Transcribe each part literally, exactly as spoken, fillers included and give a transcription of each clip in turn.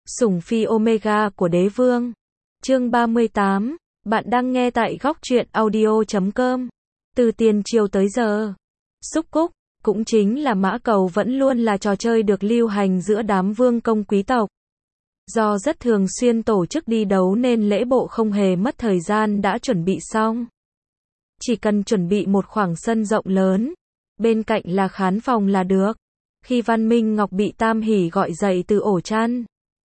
Sủng phi Omega của đế vương. Chương ba mươi tám. Bạn đang nghe tại góc truyện audio chấm com. Từ tiền triều tới giờ, xúc cúc, cũng chính là mã cầu vẫn luôn là trò chơi được lưu hành giữa đám vương công quý tộc. Do rất thường xuyên tổ chức đi đấu nên lễ bộ không hề mất thời gian đã chuẩn bị xong. Chỉ cần chuẩn bị một khoảng sân rộng lớn, bên cạnh là khán phòng là được. Khi Văn Minh Ngọc bị Tam Hỷ gọi dậy từ ổ chăn,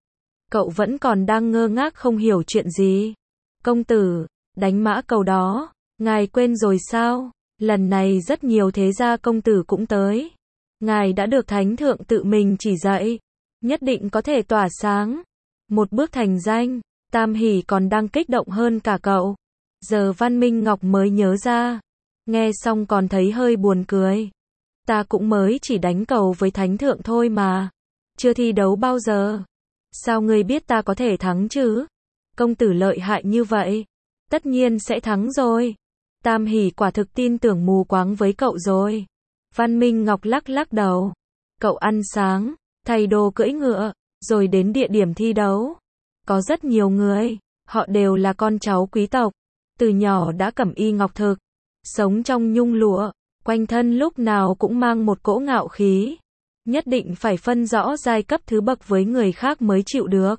cậu vẫn còn đang ngơ ngác không hiểu chuyện gì. Công tử, đánh mã cầu đó, ngài quên rồi sao? Lần này rất nhiều thế gia công tử cũng tới. Ngài đã được thánh thượng tự mình chỉ dạy, nhất định có thể tỏa sáng, một bước thành danh. Tam Hỷ còn đang kích động hơn cả cậu. Giờ Văn Minh Ngọc mới nhớ ra, nghe xong còn thấy hơi buồn cười. Ta cũng mới chỉ đánh cầu với thánh thượng thôi mà, chưa thi đấu bao giờ. Sao ngươi biết ta có thể thắng chứ? Công tử lợi hại như vậy, tất nhiên sẽ thắng rồi. Tam Hỷ quả thực tin tưởng mù quáng với cậu rồi. Văn Minh Ngọc lắc lắc đầu. Cậu ăn sáng, thay đồ cưỡi ngựa, rồi đến địa điểm thi đấu. Có rất nhiều người, họ đều là con cháu quý tộc, từ nhỏ đã cẩm y ngọc thực, sống trong nhung lụa, quanh thân lúc nào cũng mang một cỗ ngạo khí. Nhất định phải phân rõ giai cấp thứ bậc với người khác mới chịu được.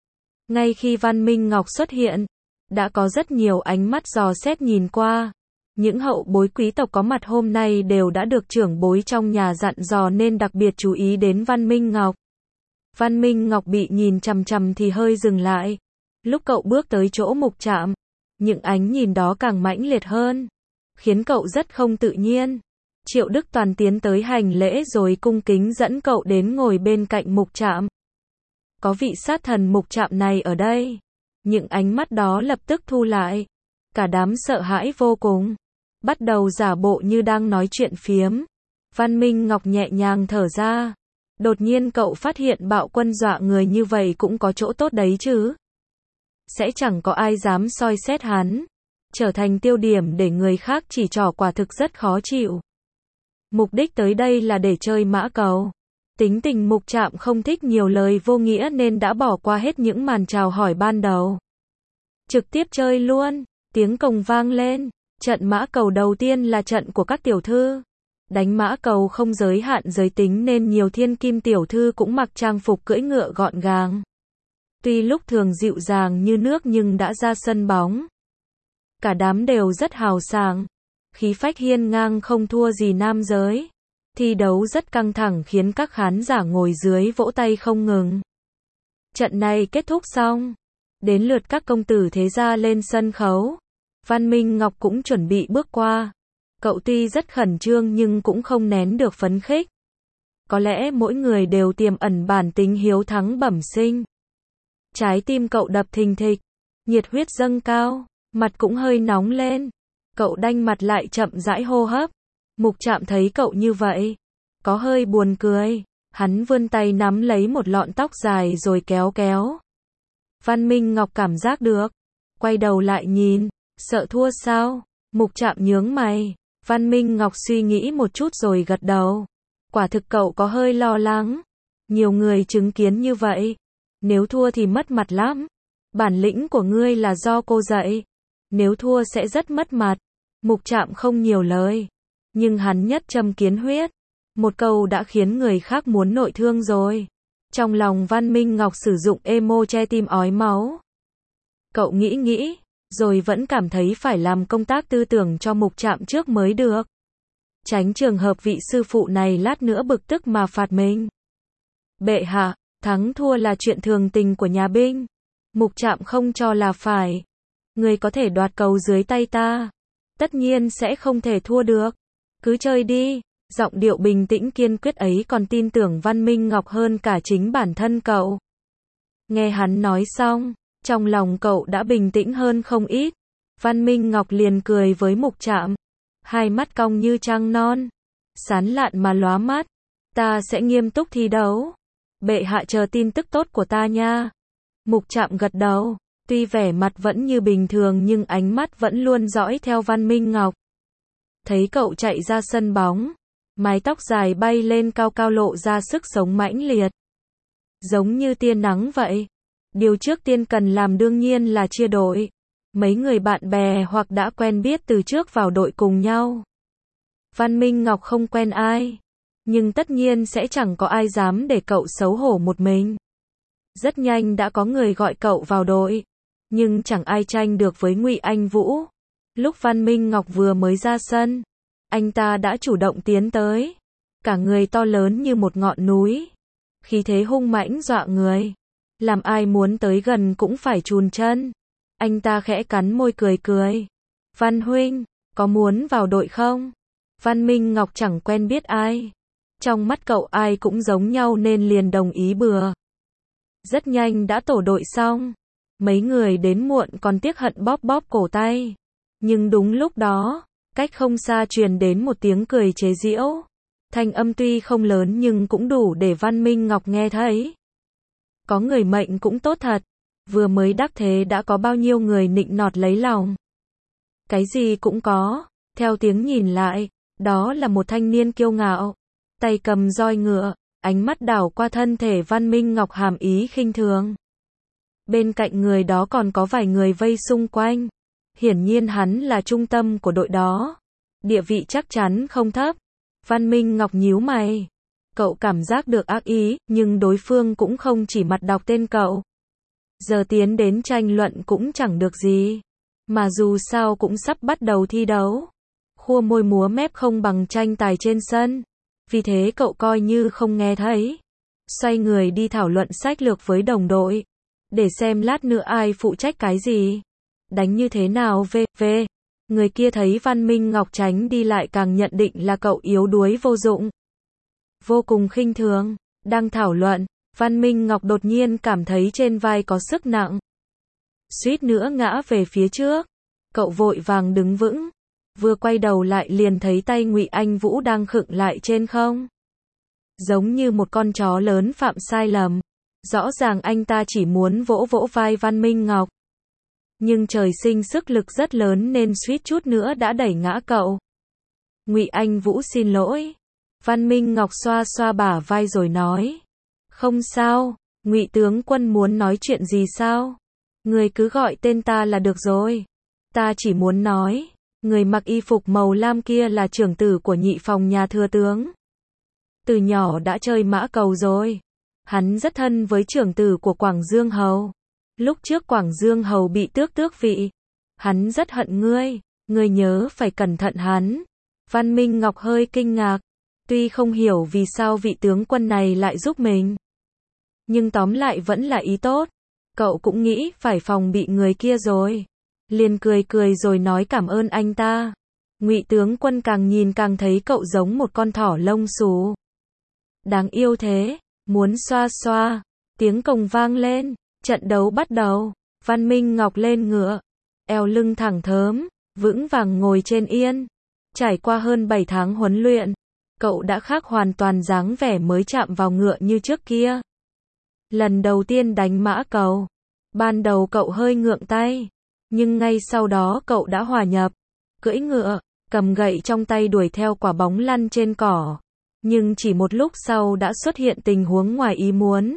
Ngay khi Văn Minh Ngọc xuất hiện, đã có rất nhiều ánh mắt dò xét nhìn qua. Những hậu bối quý tộc có mặt hôm nay đều đã được trưởng bối trong nhà dặn dò nên đặc biệt chú ý đến Văn Minh Ngọc. Văn Minh Ngọc bị nhìn chằm chằm thì hơi dừng lại. Lúc cậu bước tới chỗ mục trạm, những ánh nhìn đó càng mãnh liệt hơn, khiến cậu rất không tự nhiên. Triệu Đức Toàn tiến tới hành lễ rồi cung kính dẫn cậu đến ngồi bên cạnh mục trạm. Có vị sát thần mục trạm này ở đây. Những ánh mắt đó lập tức thu lại. Cả đám sợ hãi vô cùng, bắt đầu giả bộ như đang nói chuyện phiếm. Văn Minh Ngọc nhẹ nhàng thở ra. Đột nhiên cậu phát hiện bạo quân dọa người như vậy cũng có chỗ tốt đấy chứ. Sẽ chẳng có ai dám soi xét hắn. Trở thành tiêu điểm để người khác chỉ trỏ quả thực rất khó chịu. Mục đích tới đây là để chơi mã cầu. Tính tình mục trạm không thích nhiều lời vô nghĩa nên đã bỏ qua hết những màn chào hỏi ban đầu. Trực tiếp chơi luôn. Tiếng cồng vang lên. Trận mã cầu đầu tiên là trận của các tiểu thư. Đánh mã cầu không giới hạn giới tính nên nhiều thiên kim tiểu thư cũng mặc trang phục cưỡi ngựa gọn gàng. Tuy lúc thường dịu dàng như nước nhưng đã ra sân bóng, cả đám đều rất hào sảng, khí phách hiên ngang không thua gì nam giới. Thi đấu rất căng thẳng khiến các khán giả ngồi dưới vỗ tay không ngừng. Trận này kết thúc xong, đến lượt các công tử thế gia lên sân khấu. Văn Minh Ngọc cũng chuẩn bị bước qua. Cậu tuy rất khẩn trương nhưng cũng không nén được phấn khích. Có lẽ mỗi người đều tiềm ẩn bản tính hiếu thắng bẩm sinh. Trái tim cậu đập thình thịch, nhiệt huyết dâng cao, mặt cũng hơi nóng lên. Cậu đanh mặt lại chậm rãi hô hấp. Mục trạm thấy cậu như vậy, có hơi buồn cười. Hắn vươn tay nắm lấy một lọn tóc dài rồi kéo kéo. Văn Minh Ngọc cảm giác được, quay đầu lại nhìn, sợ thua sao? Mục trạm nhướng mày. Văn Minh Ngọc suy nghĩ một chút rồi gật đầu. Quả thực cậu có hơi lo lắng. Nhiều người chứng kiến như vậy, nếu thua thì mất mặt lắm. Bản lĩnh của ngươi là do cô dạy, nếu thua sẽ rất mất mặt. Mục trạm không nhiều lời, nhưng hắn nhất châm kiến huyết. Một câu đã khiến người khác muốn nội thương rồi. Trong lòng Văn Minh Ngọc sử dụng emo che tim ói máu. Cậu nghĩ nghĩ, rồi vẫn cảm thấy phải làm công tác tư tưởng cho mục trạm trước mới được. Tránh trường hợp vị sư phụ này lát nữa bực tức mà phạt mình. Bệ hạ, thắng thua là chuyện thường tình của nhà binh. Mục trạm không cho là phải. Người có thể đoạt cầu dưới tay ta, tất nhiên sẽ không thể thua được. Cứ chơi đi. Giọng điệu bình tĩnh kiên quyết ấy còn tin tưởng Văn Minh Ngọc hơn cả chính bản thân cậu. Nghe hắn nói xong, trong lòng cậu đã bình tĩnh hơn không ít. Văn Minh Ngọc liền cười với mục trạm. Hai mắt cong như trăng non, sán lạn mà lóa mắt. Ta sẽ nghiêm túc thi đấu. Bệ hạ chờ tin tức tốt của ta nha. Mục trạm gật đầu. Tuy vẻ mặt vẫn như bình thường nhưng ánh mắt vẫn luôn dõi theo Văn Minh Ngọc. Thấy cậu chạy ra sân bóng, mái tóc dài bay lên cao cao lộ ra sức sống mãnh liệt. Giống như tia nắng vậy, Điều trước tiên cần làm đương nhiên là chia đội. Mấy người bạn bè hoặc đã quen biết từ trước vào đội cùng nhau. Văn Minh Ngọc không quen ai, nhưng tất nhiên sẽ chẳng có ai dám để cậu xấu hổ một mình. Rất nhanh đã có người gọi cậu vào đội, nhưng chẳng ai tranh được với Ngụy Anh Vũ. Lúc Văn Minh Ngọc vừa mới ra sân, anh ta đã chủ động tiến tới, cả người to lớn như một ngọn núi, khí thế hung mãnh dọa người, làm ai muốn tới gần cũng phải chùn chân. Anh ta khẽ cắn môi cười cười. Văn huynh, có muốn vào đội không? Văn Minh Ngọc chẳng quen biết ai. Trong mắt cậu ai cũng giống nhau nên liền đồng ý bừa. Rất nhanh đã tổ đội xong. Mấy người đến muộn còn tiếc hận bóp bóp cổ tay. Nhưng đúng lúc đó, cách không xa truyền đến một tiếng cười chế giễu. Thanh âm tuy không lớn nhưng cũng đủ để Văn Minh Ngọc nghe thấy. Có người mệnh cũng tốt thật. Vừa mới đắc thế đã có bao nhiêu người nịnh nọt lấy lòng. Cái gì cũng có. Theo tiếng nhìn lại, đó là một thanh niên kiêu ngạo, tay cầm roi ngựa, ánh mắt đảo qua thân thể Văn Minh Ngọc hàm ý khinh thường. Bên cạnh người đó còn có vài người vây xung quanh. Hiển nhiên hắn là trung tâm của đội đó. Địa vị chắc chắn không thấp. Văn Minh Ngọc nhíu mày. Cậu cảm giác được ác ý, nhưng đối phương cũng không chỉ mặt đọc tên cậu. Giờ tiến đến tranh luận cũng chẳng được gì. Mà dù sao cũng sắp bắt đầu thi đấu. Khua môi múa mép không bằng tranh tài trên sân. Vì thế cậu coi như không nghe thấy. Xoay người đi thảo luận sách lược với đồng đội. Để xem lát nữa ai phụ trách cái gì. Đánh như thế nào về, về. Người kia thấy Văn Minh Ngọc tránh đi lại càng nhận định là cậu yếu đuối vô dụng. Vô cùng khinh thường. Đang thảo luận, Văn Minh Ngọc đột nhiên cảm thấy trên vai có sức nặng. Suýt nữa ngã về phía trước. Cậu vội vàng đứng vững. Vừa quay đầu lại liền thấy tay Ngụy Anh Vũ đang khựng lại trên không. Giống như một con chó lớn phạm sai lầm. Rõ ràng anh ta chỉ muốn vỗ vỗ vai Văn Minh Ngọc. Nhưng trời sinh sức lực rất lớn nên suýt chút nữa đã đẩy ngã cậu. Ngụy Anh Vũ xin lỗi. Văn Minh Ngọc xoa xoa bả vai rồi nói. Không sao, Ngụy tướng quân muốn nói chuyện gì sao? Người cứ gọi tên ta là được rồi. Ta chỉ muốn nói, người mặc y phục màu lam kia là trưởng tử của nhị phòng nhà thừa tướng. Từ nhỏ đã chơi mã cầu rồi. Hắn rất thân với trưởng tử của Quảng Dương Hầu. Lúc trước Quảng Dương Hầu bị tước tước vị. Hắn rất hận ngươi, ngươi nhớ phải cẩn thận hắn. Văn Minh Ngọc hơi kinh ngạc. Tuy không hiểu vì sao vị tướng quân này lại giúp mình. Nhưng tóm lại vẫn là ý tốt. Cậu cũng nghĩ phải phòng bị người kia rồi. Liền cười cười rồi nói cảm ơn anh ta. Ngụy tướng quân càng nhìn càng thấy cậu giống một con thỏ lông xù. Đáng yêu thế, muốn xoa xoa. Tiếng cồng vang lên, trận đấu bắt đầu. Văn Minh Ngọc lên ngựa, eo lưng thẳng thớm, vững vàng ngồi trên yên. Trải qua hơn bảy tháng huấn luyện, cậu đã khác hoàn toàn dáng vẻ mới chạm vào ngựa như trước kia. Lần đầu tiên đánh mã cầu, ban đầu cậu hơi ngượng tay, nhưng ngay sau đó cậu đã hòa nhập, cưỡi ngựa, cầm gậy trong tay đuổi theo quả bóng lăn trên cỏ. Nhưng chỉ một lúc sau đã xuất hiện tình huống ngoài ý muốn.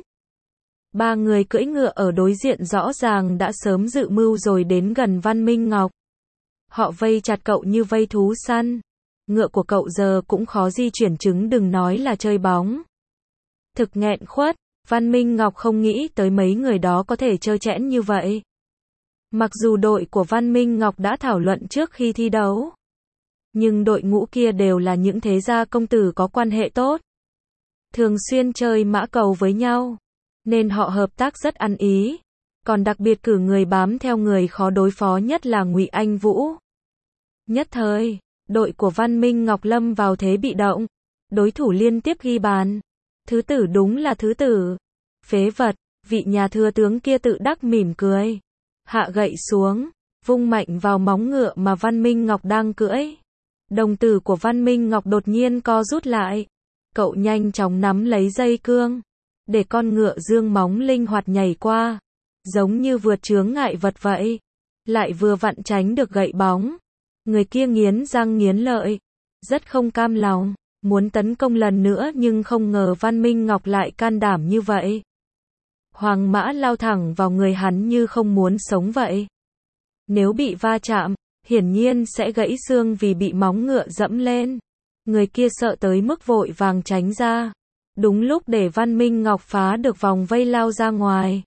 Ba người cưỡi ngựa ở đối diện rõ ràng đã sớm dự mưu rồi đến gần Văn Minh Ngọc. Họ vây chặt cậu như vây thú săn. Ngựa của cậu giờ cũng khó di chuyển chứng đừng nói là chơi bóng. Thực nghẹn khuất, Văn Minh Ngọc không nghĩ tới mấy người đó có thể trơ trẽn như vậy. Mặc dù đội của Văn Minh Ngọc đã thảo luận trước khi thi đấu. Nhưng đội ngũ kia đều là những thế gia công tử có quan hệ tốt. Thường xuyên chơi mã cầu với nhau. Nên họ hợp tác rất ăn ý. Còn đặc biệt cử người bám theo người khó đối phó nhất là Ngụy Anh Vũ. Nhất thời, đội của Văn Minh Ngọc lâm vào thế bị động. Đối thủ liên tiếp ghi bàn. Thứ tử đúng là thứ tử. Phế vật, vị nhà thừa tướng kia tự đắc mỉm cười. Hạ gậy xuống, vung mạnh vào móng ngựa mà Văn Minh Ngọc đang cưỡi. Đồng tử của Văn Minh Ngọc đột nhiên co rút lại. Cậu nhanh chóng nắm lấy dây cương. Để con ngựa dương móng linh hoạt nhảy qua. Giống như vượt chướng ngại vật vậy. Lại vừa vặn tránh được gậy bóng. Người kia nghiến răng nghiến lợi. Rất không cam lòng. Muốn tấn công lần nữa nhưng không ngờ Văn Minh Ngọc lại can đảm như vậy. Hoàng mã lao thẳng vào người hắn như không muốn sống vậy. Nếu bị va chạm, hiển nhiên sẽ gãy xương vì bị móng ngựa dẫm lên. Người kia sợ tới mức vội vàng tránh ra. Đúng lúc để Văn Minh Ngọc phá được vòng vây lao ra ngoài.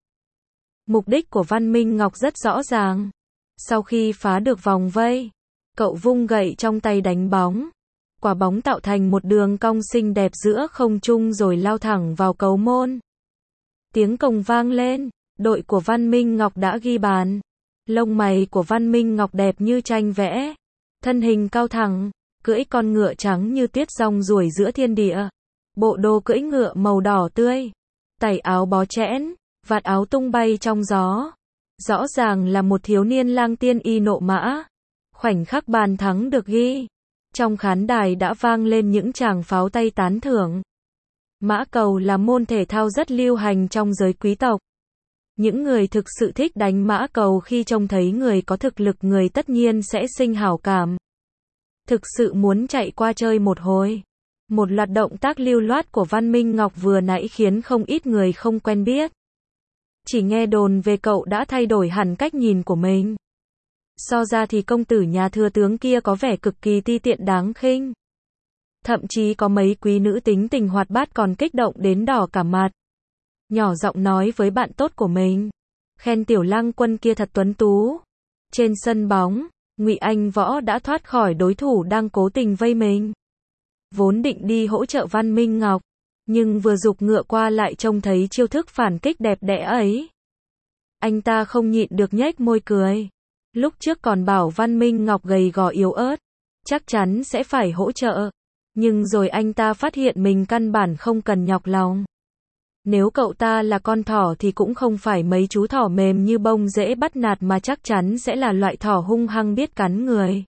Mục đích của Văn Minh Ngọc rất rõ ràng. Sau khi phá được vòng vây, cậu vung gậy trong tay đánh bóng. Quả bóng tạo thành một đường cong xinh đẹp giữa không trung rồi lao thẳng vào cầu môn. Tiếng còng vang lên, đội của Văn Minh Ngọc đã ghi bàn. Lông mày của Văn Minh Ngọc đẹp như tranh vẽ. Thân hình cao thẳng, cưỡi con ngựa trắng như tuyết rong ruổi giữa thiên địa. Bộ đồ cưỡi ngựa màu đỏ tươi. Tẩy áo bó chẽn, vạt áo tung bay trong gió. Rõ ràng là một thiếu niên lang tiên y nộ mã. Khoảnh khắc bàn thắng được ghi. Trong khán đài đã vang lên những tràng pháo tay tán thưởng. Mã cầu là môn thể thao rất lưu hành trong giới quý tộc. Những người thực sự thích đánh mã cầu khi trông thấy người có thực lực người tất nhiên sẽ sinh hảo cảm. Thực sự muốn chạy qua chơi một hồi. Một loạt động tác lưu loát của Văn Minh Ngọc vừa nãy khiến không ít người không quen biết. Chỉ nghe đồn về cậu đã thay đổi hẳn cách nhìn của mình. So ra thì công tử nhà thừa tướng kia có vẻ cực kỳ ti tiện đáng khinh. Thậm chí có mấy quý nữ tính tình hoạt bát còn kích động đến đỏ cả mặt. Nhỏ giọng nói với bạn tốt của mình. Khen tiểu lang quân kia thật tuấn tú. Trên sân bóng, Ngụy Anh Võ đã thoát khỏi đối thủ đang cố tình vây mình. Vốn định đi hỗ trợ Văn Minh Ngọc. Nhưng vừa giục ngựa qua lại trông thấy chiêu thức phản kích đẹp đẽ ấy. Anh ta không nhịn được nhếch môi cười. Lúc trước còn bảo Văn Minh Ngọc gầy gò yếu ớt. Chắc chắn sẽ phải hỗ trợ. Nhưng rồi anh ta phát hiện mình căn bản không cần nhọc lòng. Nếu cậu ta là con thỏ thì cũng không phải mấy chú thỏ mềm như bông dễ bắt nạt mà chắc chắn sẽ là loại thỏ hung hăng biết cắn người.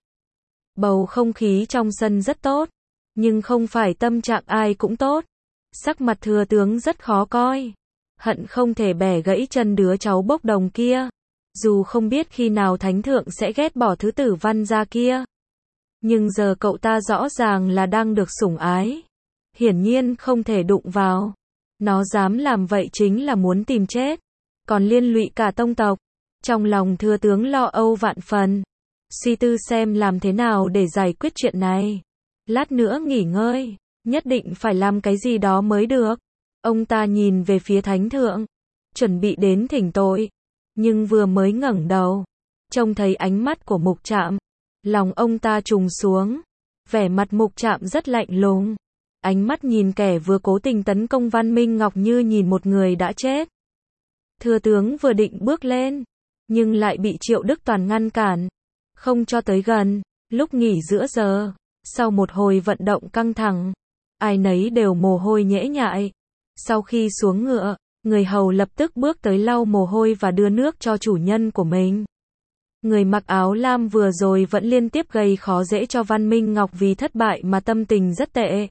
Bầu không khí trong sân rất tốt. Nhưng không phải tâm trạng ai cũng tốt. Sắc mặt thừa tướng rất khó coi. Hận không thể bẻ gãy chân đứa cháu bốc đồng kia. Dù không biết khi nào thánh thượng sẽ ghét bỏ thứ tử Văn gia kia. Nhưng giờ cậu ta rõ ràng là đang được sủng ái. Hiển nhiên không thể đụng vào. Nó dám làm vậy chính là muốn tìm chết. Còn liên lụy cả tông tộc. Trong lòng thừa tướng lo âu vạn phần. Suy tư xem làm thế nào để giải quyết chuyện này. Lát nữa nghỉ ngơi. Nhất định phải làm cái gì đó mới được. Ông ta nhìn về phía thánh thượng. Chuẩn bị đến thỉnh tội. Nhưng vừa mới ngẩng đầu. Trông thấy ánh mắt của Mục Trạm. Lòng ông ta trùng xuống. Vẻ mặt Mục Trạm rất lạnh lùng. Ánh mắt nhìn kẻ vừa cố tình tấn công Văn Minh Ngọc như nhìn một người đã chết. Thừa tướng vừa định bước lên. Nhưng lại bị Triệu Đức Toàn ngăn cản. Không cho tới gần. Lúc nghỉ giữa giờ. Sau một hồi vận động căng thẳng. Ai nấy đều mồ hôi nhễ nhại. Sau khi xuống ngựa, người hầu lập tức bước tới lau mồ hôi và đưa nước cho chủ nhân của mình. Người mặc áo lam vừa rồi vẫn liên tiếp gây khó dễ cho Văn Minh Ngọc vì thất bại mà tâm tình rất tệ.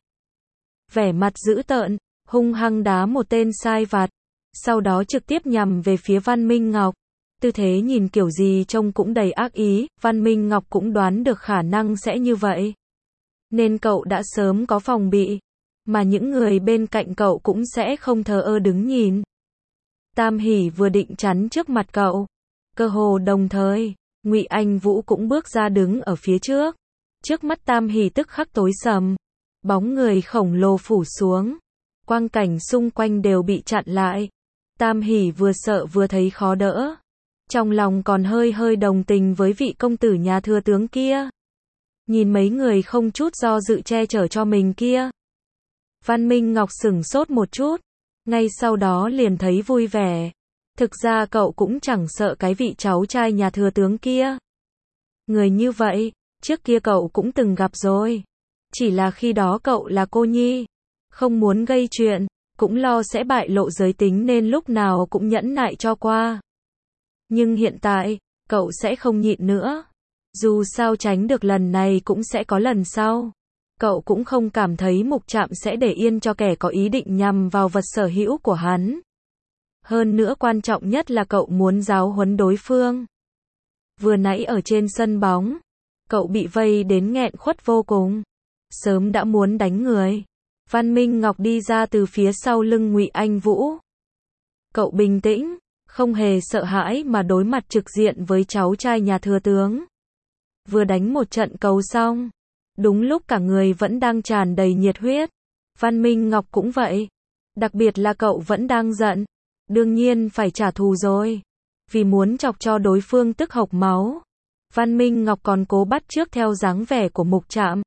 Vẻ mặt dữ tợn, hung hăng đá một tên sai vặt. Sau đó trực tiếp nhằm về phía Văn Minh Ngọc. Tư thế nhìn kiểu gì trông cũng đầy ác ý, Văn Minh Ngọc cũng đoán được khả năng sẽ như vậy. Nên cậu đã sớm có phòng bị. Mà những người bên cạnh cậu cũng sẽ không thờ ơ đứng nhìn. Tam Hỷ vừa định chắn trước mặt cậu. Cơ hồ đồng thời, Ngụy Anh Vũ cũng bước ra đứng ở phía trước. Trước mắt Tam Hỷ tức khắc tối sầm. Bóng người khổng lồ phủ xuống. Quang cảnh xung quanh đều bị chặn lại. Tam Hỷ vừa sợ vừa thấy khó đỡ. Trong lòng còn hơi hơi đồng tình với vị công tử nhà thừa tướng kia. Nhìn mấy người không chút do dự che chở cho mình kia. Văn Minh Ngọc sửng sốt một chút. Ngay sau đó liền thấy vui vẻ. Thực ra cậu cũng chẳng sợ cái vị cháu trai nhà thừa tướng kia. Người như vậy, trước kia cậu cũng từng gặp rồi. Chỉ là khi đó cậu là cô nhi. Không muốn gây chuyện, cũng lo sẽ bại lộ giới tính nên lúc nào cũng nhẫn nại cho qua. Nhưng hiện tại, cậu sẽ không nhịn nữa. Dù sao tránh được lần này cũng sẽ có lần sau. Cậu cũng không cảm thấy Mục Trạm sẽ để yên cho kẻ có ý định nhằm vào vật sở hữu của hắn. Hơn nữa quan trọng nhất là cậu muốn giáo huấn đối phương. Vừa nãy ở trên sân bóng, cậu bị vây đến nghẹn khuất vô cùng. Sớm đã muốn đánh người. Văn Minh Ngọc đi ra từ phía sau lưng Ngụy Anh Vũ. Cậu bình tĩnh, không hề sợ hãi mà đối mặt trực diện với cháu trai nhà thừa tướng. Vừa đánh một trận cầu xong, đúng lúc cả người vẫn đang tràn đầy nhiệt huyết. Văn Minh Ngọc cũng vậy. Đặc biệt là cậu vẫn đang giận. Đương nhiên phải trả thù rồi. Vì muốn chọc cho đối phương tức hộc máu. Văn Minh Ngọc còn cố bắt chước theo dáng vẻ của Mục Trạm.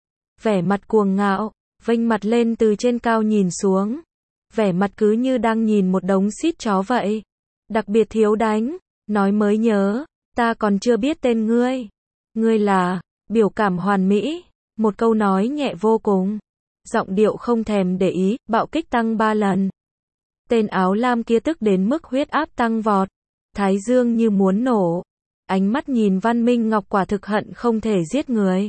Vẻ mặt cuồng ngạo, vênh mặt lên từ trên cao nhìn xuống. Vẻ mặt cứ như đang nhìn một đống xít chó vậy. Đặc biệt thiếu đánh, nói mới nhớ, ta còn chưa biết tên ngươi. Ngươi là, biểu cảm hoàn mỹ, một câu nói nhẹ vô cùng. Giọng điệu không thèm để ý, bạo kích tăng ba lần. Tên áo lam kia tức đến mức huyết áp tăng vọt. Thái dương như muốn nổ. Ánh mắt nhìn Văn Minh Ngọc quả thực hận không thể giết người.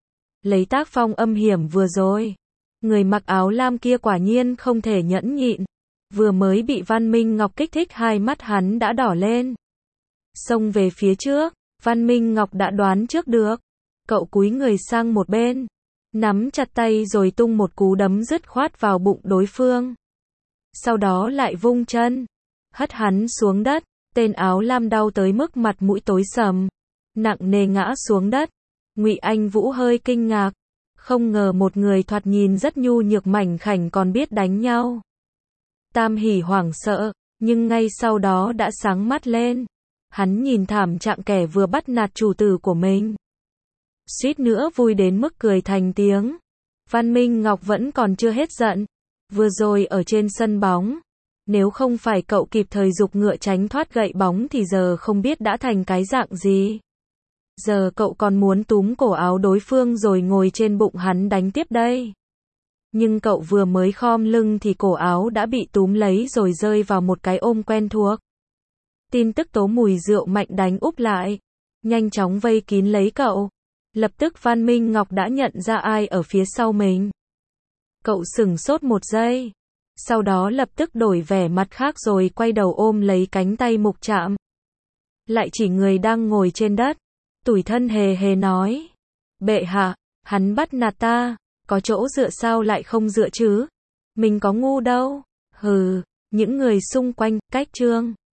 Lấy tác phong âm hiểm vừa rồi. Người mặc áo lam kia quả nhiên không thể nhẫn nhịn. Vừa mới bị Văn Minh Ngọc kích thích hai mắt hắn đã đỏ lên. Xông về phía trước, Văn Minh Ngọc đã đoán trước được. Cậu cúi người sang một bên. Nắm chặt tay rồi tung một cú đấm dứt khoát vào bụng đối phương. Sau đó lại vung chân. Hất hắn xuống đất. Tên áo lam đau tới mức mặt mũi tối sầm. Nặng nề ngã xuống đất. Ngụy Anh Vũ hơi kinh ngạc. Không ngờ một người thoạt nhìn rất nhu nhược mảnh khảnh còn biết đánh nhau. Tam Hỷ hoảng sợ, nhưng ngay sau đó đã sáng mắt lên. Hắn nhìn thảm trạng kẻ vừa bắt nạt chủ tử của mình. Suýt nữa vui đến mức cười thành tiếng. Văn Minh Ngọc vẫn còn chưa hết giận. Vừa rồi ở trên sân bóng, nếu không phải cậu kịp thời giục ngựa tránh thoát gậy bóng thì giờ không biết đã thành cái dạng gì. Giờ cậu còn muốn túm cổ áo đối phương rồi ngồi trên bụng hắn đánh tiếp đây. Nhưng cậu vừa mới khom lưng thì cổ áo đã bị túm lấy rồi rơi vào một cái ôm quen thuộc. Tin tức tố mùi rượu mạnh đánh úp lại. Nhanh chóng vây kín lấy cậu. Lập tức Văn Minh Ngọc đã nhận ra ai ở phía sau mình. Cậu sửng sốt một giây. Sau đó lập tức đổi vẻ mặt khác rồi quay đầu ôm lấy cánh tay Mục Trạm. Lại chỉ người đang ngồi trên đất. Tủi thân hề hề nói. Bệ hạ, hắn bắt nạt ta. Có chỗ dựa sao lại không dựa chứ? Mình có ngu đâu. Hừ, những người xung quanh, cách trương.